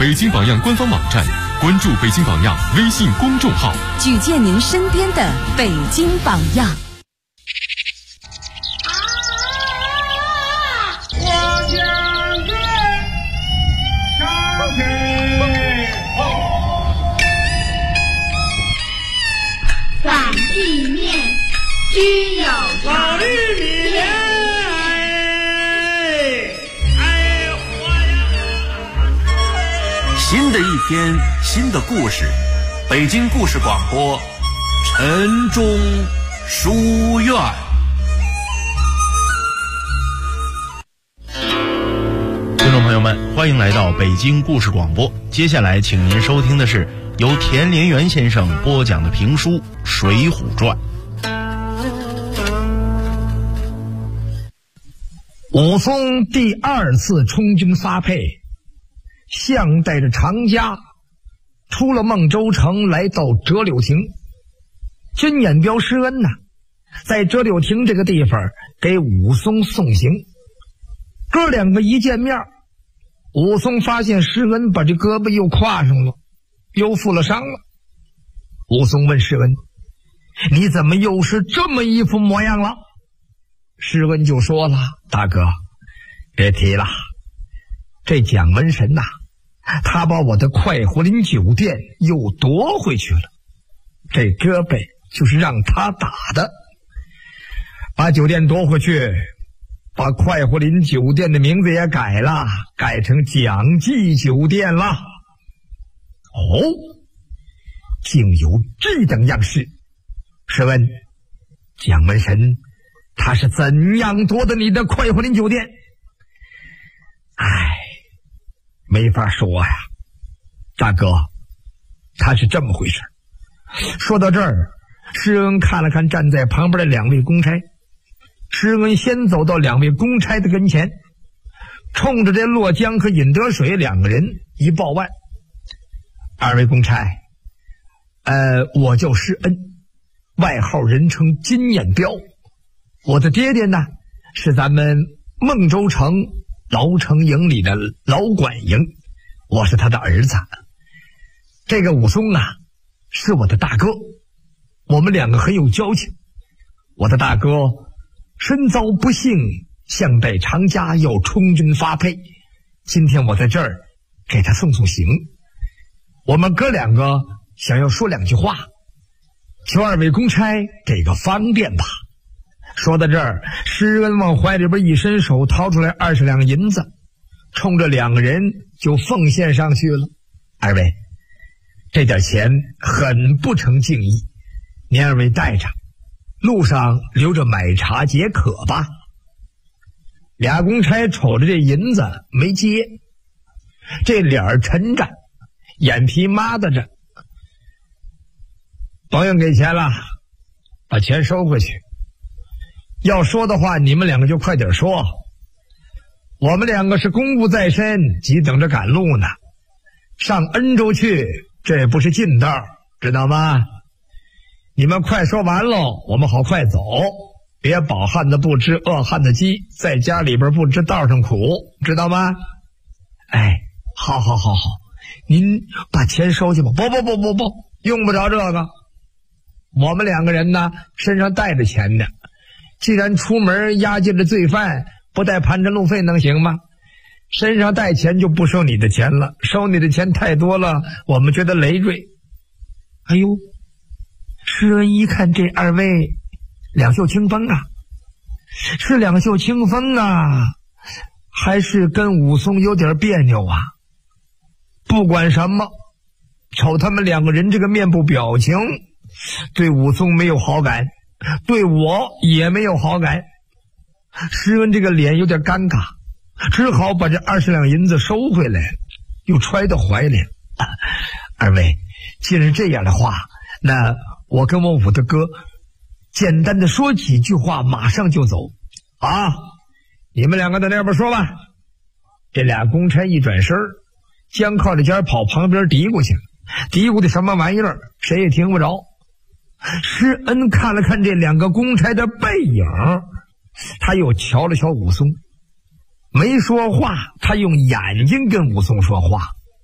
北京榜样官方网站，关注北京榜样微信公众号， 举荐您身边的北京榜样。 我将军上阵反地面居有老绿米新的一天，新的故事，北京故事广播，晨钟书院。 听众朋友们，欢迎来到北京故事广播。接下来，请您收听的是由田连元先生播讲的评书《水浒传》。 武松第二次充军发配，相带着长家出了孟州城，来到折柳亭。军演彪施恩在折柳亭这个地方给武松送行。哥两个一见面，武松发现施恩把这胳膊又挎上了，又负了伤了。武松问施恩：“你怎么又是这么一副模样了？”施恩就说了：“大哥，别提了，这蒋门神他把我的快活林酒店又夺回去了，这胳膊就是让他打的。把酒店夺回去，把快活林酒店的名字也改了，改成蒋记酒店了。”哦，竟有这等样事。试问蒋门神他是怎样夺得你的快活林酒店？没法说呀，大哥，他是这么回事。说到这儿，施恩看了看站在旁边的两位公差，施恩先走到两位公差的跟前，冲着这洛江和尹得水两个人一报腕：“二位公差，我叫施恩，外号人称金眼彪。我的爹爹是咱们孟州城牢城营里的老管营，我是他的儿子。这个武松是我的大哥，我们两个很有交情。我的大哥身遭不幸，相带长家要充军发配，今天我在这儿给他送行。我们哥两个想要说两句话，求二位公差给个方便吧。”说到这儿，施恩往怀里边一伸手，掏出来20两银子，冲着两个人就奉献上去了。二位，这点钱很不成敬意，您二位带着，路上留着买茶解渴吧。俩公差瞅着这银子没接，这脸儿沉着，眼皮抹搭着。甭用给钱了，把钱收回去。要说的话，你们两个就快点说，我们两个是公务在身，急等着赶路呢。上恩州去，这也不是近道，知道吗？你们快说完喽，我们好快走，别饱汉子不知饿汉子饥，在家里边不知道上苦，知道吗？好，您把钱收去吧。不，用不着这个，我们两个人身上带着钱呢。既然出门押解着罪犯，不带盘缠路费能行吗？身上带钱就不收你的钱了，收你的钱太多了，我们觉得累赘。哎呦，施恩一看这二位两袖清风是两袖清风还是跟武松有点别扭不管什么，瞅他们两个人这个面部表情，对武松没有好感，对我也没有好感。施恩这个脸有点尴尬，只好把这20两银子收回来，又揣到怀里。二位，既然这样的话，那我跟我武大哥简单的说几句话，马上就走。你们两个在那边说吧。这俩公差一转身，将靠着肩跑旁边嘀咕去，嘀咕的什么玩意儿，谁也听不着。施恩看了看这两个公差的背影，他又瞧了瞧武松，没说话，他用眼睛跟武松说话。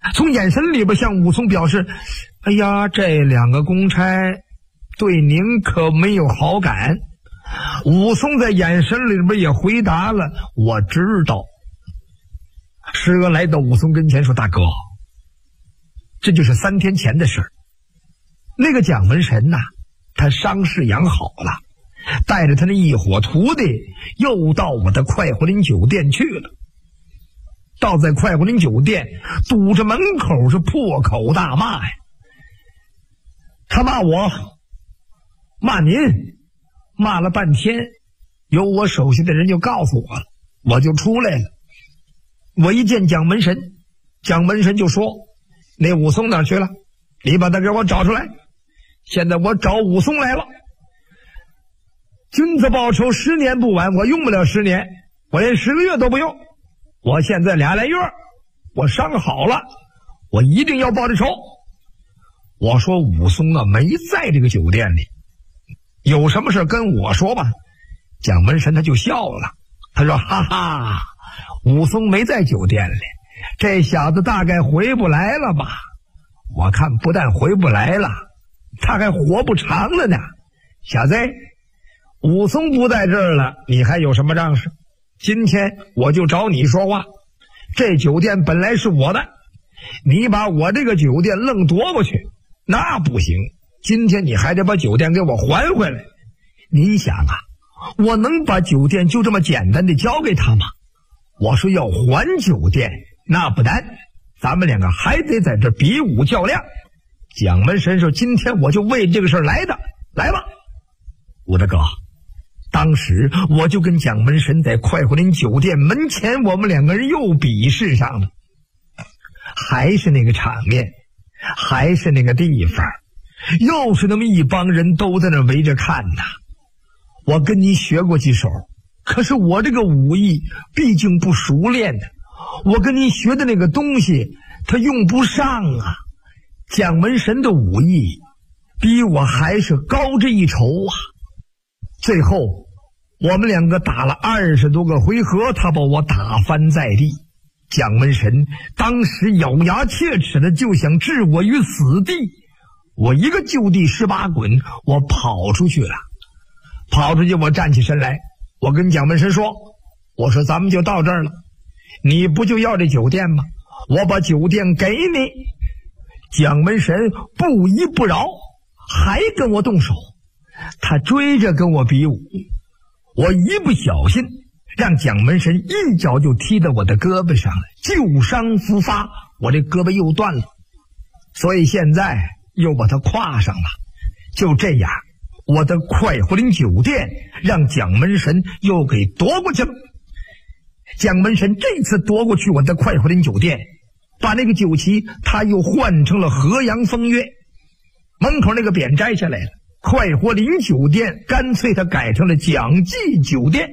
从眼神里边向武松表示：“哎呀，这两个公差对您可没有好感。”武松在眼神里边也回答了：“我知道。”施恩来到武松跟前说：“大哥，这就是3天前的事儿。那个蒋门神呐，他伤势养好了，带着他那一伙徒弟又到我的快活林酒店去了。到在快活林酒店，堵着门口是破口大骂呀。他骂我，骂您，骂了半天，有我手下的人就告诉我了，我就出来了。我一见蒋门神，蒋门神就说：那武松哪儿去了？你把他给我找出来。现在我找武松来了。君子报仇10年不晚，我用不了10年，我连10个月都不用。我现在2来月，我伤好了，我一定要报这仇。我说武松啊，没在这个酒店里，有什么事跟我说吧。蒋门神他就笑了，他说：哈哈，武松没在酒店里，这小子大概回不来了吧？我看不但回不来了，他还活不长了呢。小子，武松不在这儿了，你还有什么仗势？今天我就找你说话。这酒店本来是我的，你把我这个酒店愣夺过去，那不行。今天你还得把酒店给我还回来。你想啊，我能把酒店就这么简单的交给他吗？我说要还酒店，那不难，咱们两个还得在这比武较量。蒋门神说：今天我就为这个事来的，来吧。我的哥，当时我就跟蒋门神在快活林酒店门前，我们两个人又比试上了。还是那个场面，还是那个地方，又是那么一帮人都在那围着看呐。我跟你学过几手，可是我这个武艺毕竟不熟练的，我跟你学的那个东西他用不上啊。蒋门神的武艺比我还是高这一筹啊。最后我们两个打了20多个回合，他把我打翻在地。蒋门神当时咬牙切齿的就想置我于死地，我一个就地18滚，我跑出去了。跑出去我站起身来，我跟蒋门神说：我说咱们就到这儿了，你不就要这酒店吗？我把酒店给你。蒋门神不依不饶，还跟我动手，他追着跟我比武。我一不小心让蒋门神一脚就踢到我的胳膊上了，旧伤复发，我这胳膊又断了，所以现在又把它挎上了。就这样，我的快活林酒店让蒋门神又给夺过去了。蒋门神这次夺过去我的快活林酒店，把那个酒旗他又换成了河阳风月，门口那个匾摘下来了，快活林酒店干脆他改成了蒋记酒店。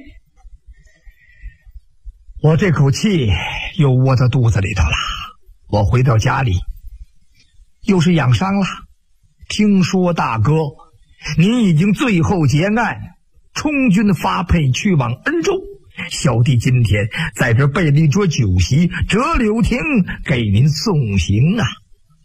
我这口气又窝到肚子里头了。我回到家里，又是养伤了。听说大哥您已经最后结案，充军发配去往恩州，小弟今天在这备了一桌酒席，折柳亭给您送行啊。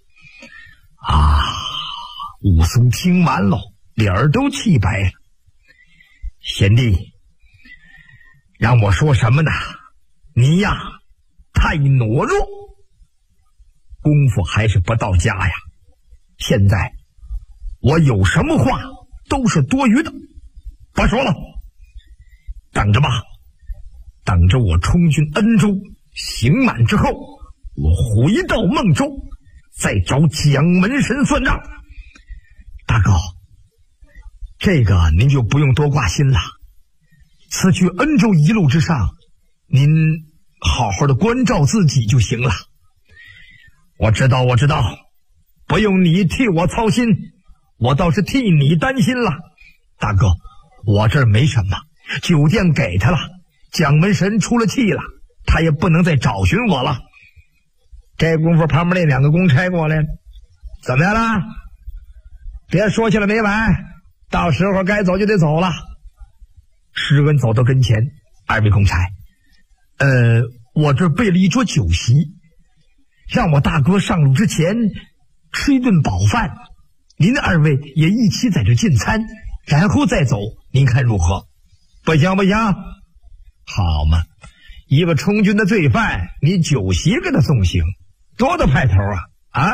武松听完了，脸儿都气白了。贤弟，让我说什么呢？你呀，太懦弱，功夫还是不到家呀。现在我有什么话都是多余的，不说了，等着吧，等着我充军恩州，刑满之后，我回到孟州，再找蒋门神算账。大哥，这个您就不用多挂心了。此去恩州一路之上，您好好的关照自己就行了。我知道，不用你替我操心，我倒是替你担心了。大哥，我这儿没什么，酒店给他了，蒋门神出了气了，他也不能再找寻我了。这功夫旁边那2个公差过来了，怎么样了？别说起来没完，到时候该走就得走了。施恩走到跟前：2位公差，我这备了一桌酒席， 让我大哥上路之前吃一顿饱饭，您二位也一起在这进餐，然后再走，您看如何？不行不行，好嘛，一个充军的罪犯，你酒席给他送行，多大派头啊！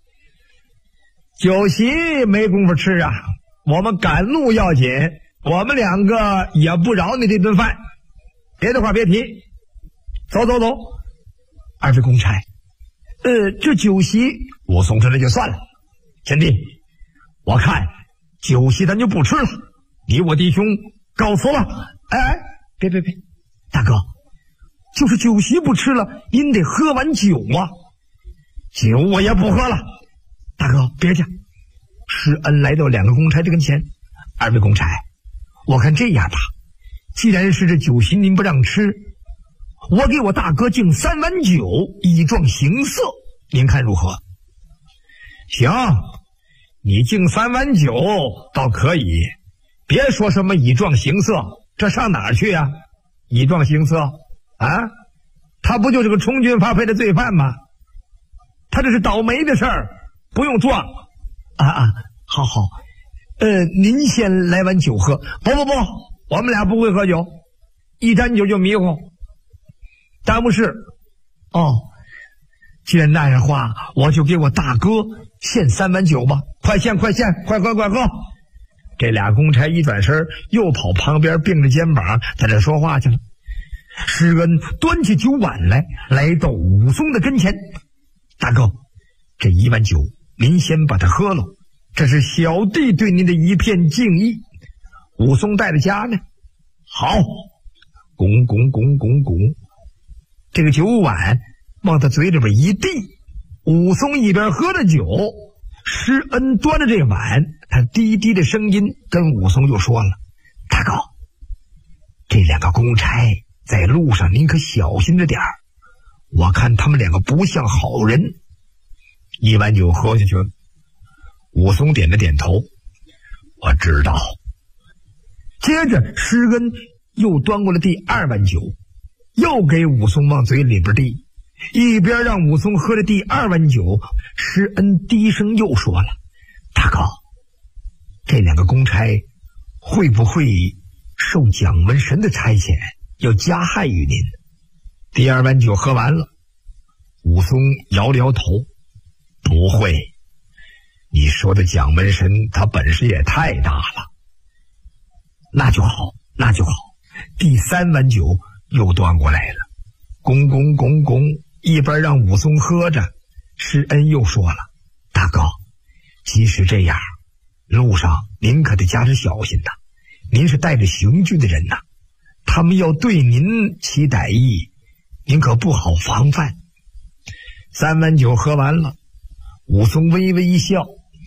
酒席没工夫吃啊，我们赶路要紧，我们两个也不饶你这顿饭。别的话别提，走，二位公差，这酒席武松这就算了，贤弟，我看酒席咱就不吃了，你我弟兄告辞了。别，大哥，就是酒席不吃了，您得喝完酒啊。酒我也不喝了，大哥别介。施恩来到两个公差这跟前，二位公差，我看这样吧，既然是这酒席您不让吃，我给我大哥敬3碗酒，以壮形色，您看如何？行，你敬3碗酒倒可以，别说什么以壮形色，这上哪儿去啊？以壮形色啊，他不就是个充军发配的罪犯吗？他这是倒霉的事儿，不用壮好，您先来碗酒喝。不，我们俩不会喝酒，一沾酒就迷糊。大不是既然那样话，我就给我大哥献3碗酒吧，快献，快喝。这俩公差一转身又跑旁边并着肩膀在这说话去了。施恩端起酒碗来到武松的跟前，大哥，这1碗酒您先把它喝了，这是小弟对您的一片敬意。武松带着家呢，好，拱，这个酒碗往他嘴里边一递，武松一边喝着酒，施恩端着这碗，他低低的声音跟武松就说了：大哥，这两个公差在路上您可小心着点儿，我看他们两个不像好人。1碗酒喝下去了，武松点了点头，我知道。接着施恩又端过了第2碗酒，又给武松往嘴里边递，一边让武松喝了第2碗酒，施恩低声又说了：大哥，这两个公差会不会受蒋门神的差遣，要加害于您？第2碗酒喝完了，武松摇了摇头，不会，你说的蒋门神他本事也太大了。那就好。第3碗酒又端过来了，拱，一边让武松喝着，施恩又说了：大哥，即使这样，路上您可得加之小心呐，您是带着刑具的人呐，他们要对您起歹意，您可不好防范。3碗酒喝完了，武松微微一笑，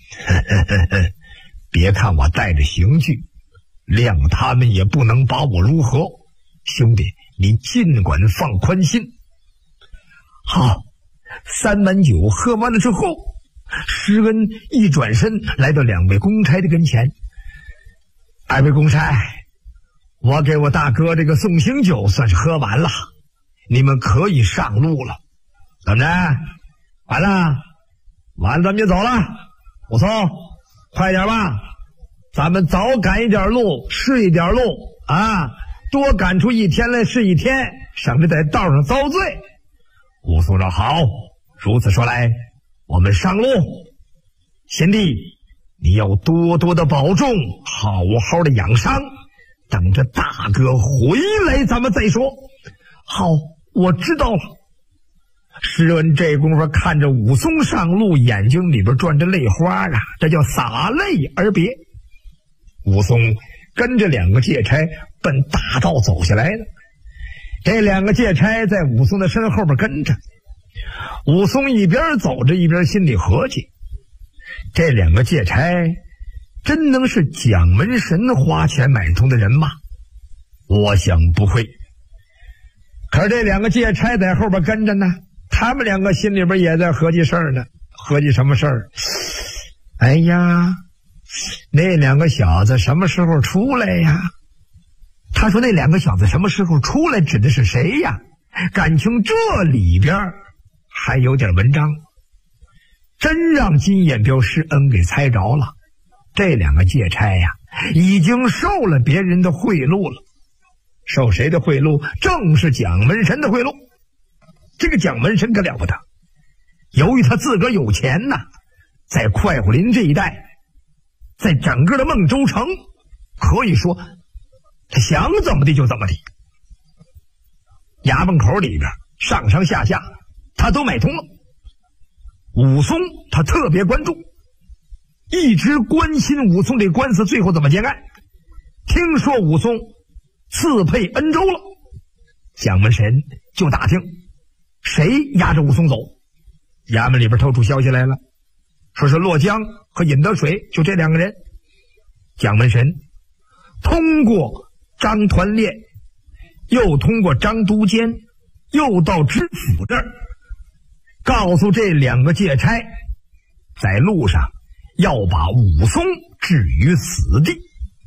别看我带着刑具，谅他们也不能把我如何。兄弟，你尽管放宽心。好，3碗酒喝完了之后，施恩一转身来到2位公差的跟前。2位公差，我给我大哥这个送行酒算是喝完了，你们可以上路了。怎么着？完了咱们就走了。武松，快点吧，咱们早赶一点路是一点路啊，多赶出1天来是1天，省得在道上遭罪。武松说：好，如此说来，我们上路。贤弟，你要多多的保重，好好的养伤，等着大哥回来咱们再说。好，我知道了。施恩这功夫看着武松上路，眼睛里边转着泪花啊，这叫洒泪而别。武松跟着2个借差奔大道走下来了，这2个借差在武松的身后边跟着。武松一边走着一边心里合计，这2个借差真能是蒋门神花钱买通的人吗？我想不会。可是这2个借差在后边跟着呢，他们2个心里边也在合计事儿呢。合计什么事儿？哎呀，那2个小子什么时候出来呀？他说那2个小子什么时候出来指的是谁呀？感情这里边还有点文章，真让金眼彪施恩给猜着了。这两个借差呀，已经受了别人的贿赂了。受谁的贿赂？正是蒋门神的贿赂。这个蒋门神可了不得，由于他自个儿有钱呐，在快活林这一带，在整个的孟州城，可以说他想怎么地就怎么地。衙门口里边上上下下他都买通了。武松他特别关注，一直关心武松这官司最后怎么结案。听说武松赐配恩州了，蒋门神就打听谁押着武松走。衙门里边透出消息来了，说是洛江和尹得水，就这两个人。蒋门神通过张团练，又通过张都监，又到知府这儿，告诉这两个借差，在路上要把武松置于死地。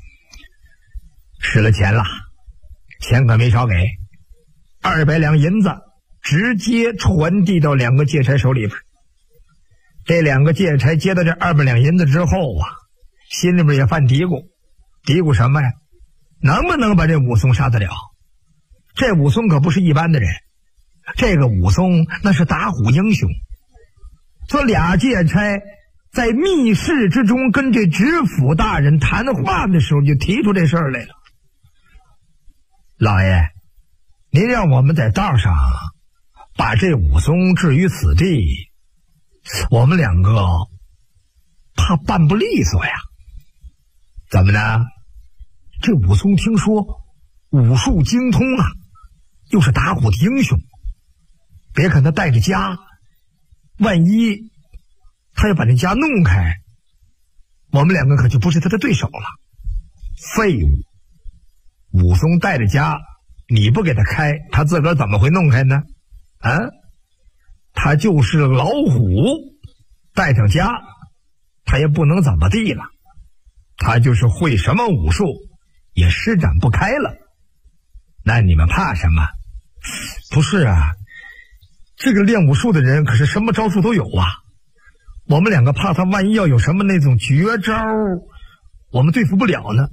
使了钱了，钱可没少给，200两银子直接传递到两个借差手里边。这两个借差接到这200两银子之后啊，心里边也犯嘀咕，嘀咕什么呀？能不能把这武松杀得了？这武松可不是一般的人，这个武松那是打虎英雄。说俩借差在密室之中跟这知府大人谈话的时候，就提出这事儿来了。老爷，您让我们在道上把这武松置于死地，我们两个怕办不利索呀。怎么呢？这武松听说武术精通啊，又是打虎的英雄，别看他带着家，万一他要把这家弄开，我们两个可就不是他的对手了。废物！武松带着家，你不给他开，他自个儿怎么会弄开呢？啊，他就是老虎，带上家，他也不能怎么地了。他就是会什么武术，也施展不开了。那你们怕什么？不是啊，这个练武术的人可是什么招数都有啊。我们两个怕他万一要有什么那种绝招，我们对付不了呢。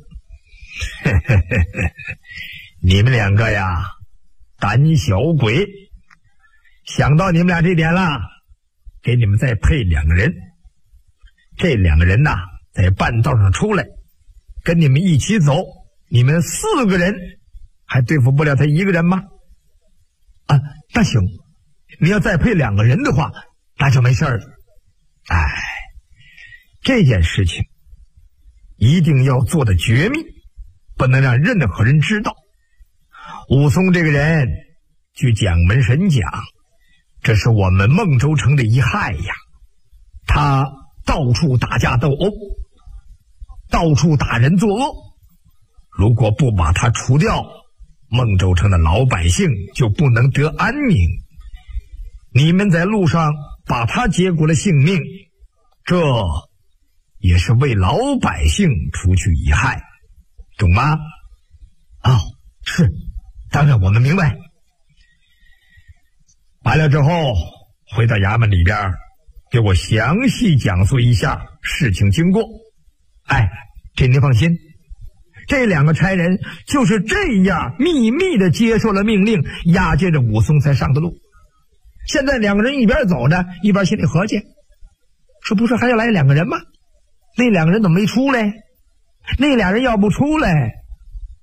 你们两个呀，胆小鬼！想到你们俩这点了，给你们再配2个人。这2个人呐，在半道上出来，跟你们一起走。你们4个人还对付不了他1个人吗？啊，那行，你要再配2个人的话，那就没事了。哎，这件事情一定要做的绝密，不能让任何人知道。武松这个人，据蒋门神讲，这是我们孟州城的一害呀。他到处打架斗殴，到处打人作恶。如果不把他除掉，孟州城的老百姓就不能得安宁。你们在路上把他结果了性命，这也是为老百姓除去一害，懂吗？哦，是，当然我们明白。完了之后，回到衙门里边，给我详细讲述一下事情经过。哎，这您放心，这2个差人就是这样秘密的接受了命令，押解着武松才上的路。现在2个人一边走着，一边心里合计，说不是还要来2个人吗？那2个人怎么没出来？那俩人要不出来，